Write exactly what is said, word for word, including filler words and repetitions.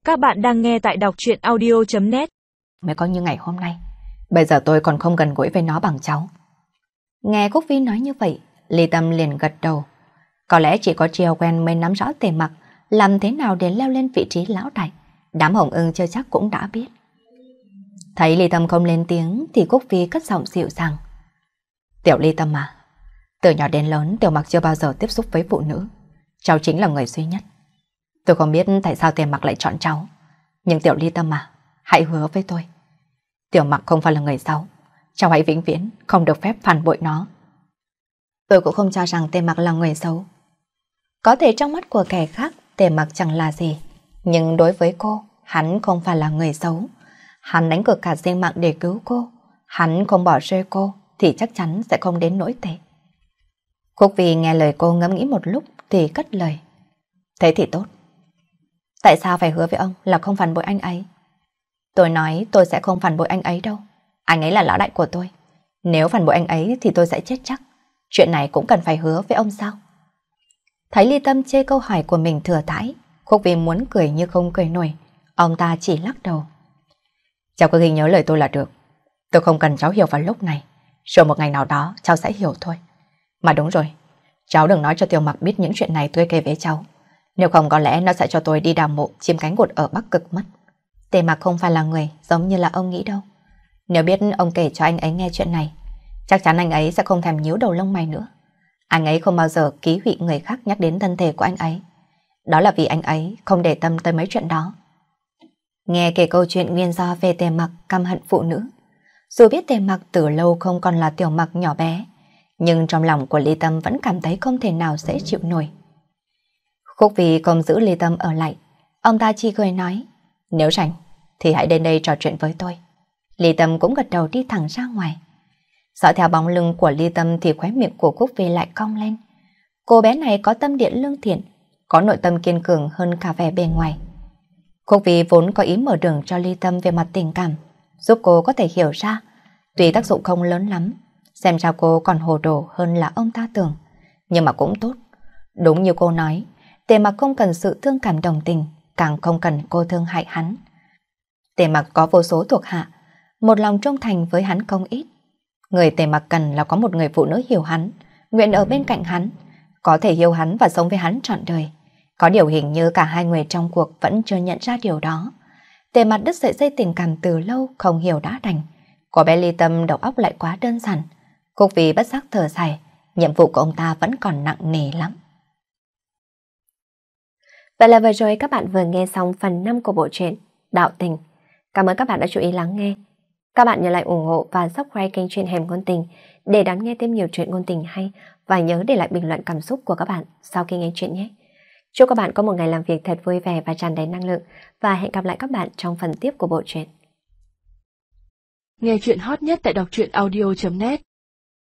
Các bạn đang nghe tại đọc truyện audio chấm net. Mới có như ngày hôm nay, bây giờ tôi còn không gần gũi với nó bằng cháu. Nghe Cúc Vi nói như vậy, Ly Tâm liền gật đầu. Có lẽ chỉ có Triều quen mới nắm rõ Tề Mặc làm thế nào để leo lên vị trí lão đại. Đám Hồng Ưng chưa chắc cũng đã biết. Thấy Ly Tâm không lên tiếng thì Cúc Vi cất giọng dịu dàng. Tiểu Ly Tâm à, từ nhỏ đến lớn Tiểu Mặc chưa bao giờ tiếp xúc với phụ nữ. Cháu chính là người duy nhất. Tôi không biết tại sao Tề Mặc lại chọn cháu. Nhưng Tiểu Ly Tâm à, hãy hứa với tôi. Tiểu Mặc không phải là người xấu. Cháu hãy vĩnh viễn không được phép phản bội nó. Tôi cũng không cho rằng Tề Mặc là người xấu. Có thể trong mắt của kẻ khác Tề Mặc chẳng là gì, nhưng đối với cô, hắn không phải là người xấu. Hắn đánh cược cả sinh mạng để cứu cô. Hắn không bỏ rơi cô thì chắc chắn sẽ không đến nỗi tệ. Khúc Vi nghe lời cô ngẫm nghĩ một lúc thì cất lời. Thế thì tốt. Tại sao phải hứa với ông là không phản bội anh ấy? Tôi nói tôi sẽ không phản bội anh ấy đâu. Anh ấy là lão đại của tôi. Nếu phản bội anh ấy thì tôi sẽ chết chắc. Chuyện này cũng cần phải hứa với ông sao? Thấy Ly Tâm chê câu hỏi của mình thừa thãi, Khúc Vi muốn cười như không cười nổi. Ông ta chỉ lắc đầu. Cháu cứ ghi nhớ lời tôi là được. Tôi không cần cháu hiểu vào lúc này. Rồi một ngày nào đó cháu sẽ hiểu thôi. Mà đúng rồi, cháu đừng nói cho Tiểu Mặc biết những chuyện này tôi kể với cháu. Nếu không có lẽ nó sẽ cho tôi đi đào mộ chim cánh cụt ở Bắc Cực mất. Tề Mặc không phải là người giống như là ông nghĩ đâu. Nếu biết ông kể cho anh ấy nghe chuyện này, chắc chắn anh ấy sẽ không thèm nhíu đầu lông mày nữa. Anh ấy không bao giờ ký hủy người khác nhắc đến thân thể của anh ấy. Đó là vì anh ấy không để tâm tới mấy chuyện đó. Nghe kể câu chuyện nguyên do về Tề Mặc căm hận phụ nữ. Dù biết Tề Mặc từ lâu không còn là Tiểu Mặc nhỏ bé, nhưng trong lòng của Ly Tâm vẫn cảm thấy không thể nào dễ chịu nổi. Khúc Vi không giữ Ly Tâm ở lại. Ông ta chỉ cười nói, nếu rảnh thì hãy đến đây trò chuyện với tôi. Ly Tâm cũng gật đầu đi thẳng ra ngoài. Dõi theo bóng lưng của Ly Tâm thì khóe miệng của Khúc Vi lại cong lên. Cô bé này có tâm địa lương thiện, có nội tâm kiên cường hơn cả vẻ bề ngoài. Khúc Vi vốn có ý mở đường cho Ly Tâm về mặt tình cảm, giúp cô có thể hiểu ra, tuy tác dụng không lớn lắm, xem ra cô còn hồ đồ hơn là ông ta tưởng, nhưng mà cũng tốt. Đúng như cô nói, Tề Mặc không cần sự thương cảm đồng tình, càng không cần cô thương hại hắn. Tề Mặc có vô số thuộc hạ, một lòng trung thành với hắn không ít. Người Tề Mặc cần là có một người phụ nữ hiểu hắn, nguyện ở bên cạnh hắn, có thể yêu hắn và sống với hắn trọn đời. Có điều hình như cả hai người trong cuộc vẫn chưa nhận ra điều đó. Tề Mặc đứt sợi dây tình cảm từ lâu, không hiểu đã đành. Cô bé Ly Tâm đầu óc lại quá đơn giản. Cúc Vi bất giác thở dài, nhiệm vụ của ông ta vẫn còn nặng nề lắm. Vậy là vừa rồi các bạn vừa nghe xong phần năm của bộ truyện Đạo Tình. Cảm ơn các bạn đã chú ý lắng nghe. Các bạn nhớ lại ủng hộ và subscribe kênh truyện Hẻm Ngôn Tình để đón nghe thêm nhiều truyện ngôn tình hay, và nhớ để lại bình luận cảm xúc của các bạn sau khi nghe truyện nhé. Chúc các bạn có một ngày làm việc thật vui vẻ và tràn đầy năng lượng, và hẹn gặp lại các bạn trong phần tiếp của bộ truyện. Nghe truyện hot nhất tại đọc truyện audio chấm net.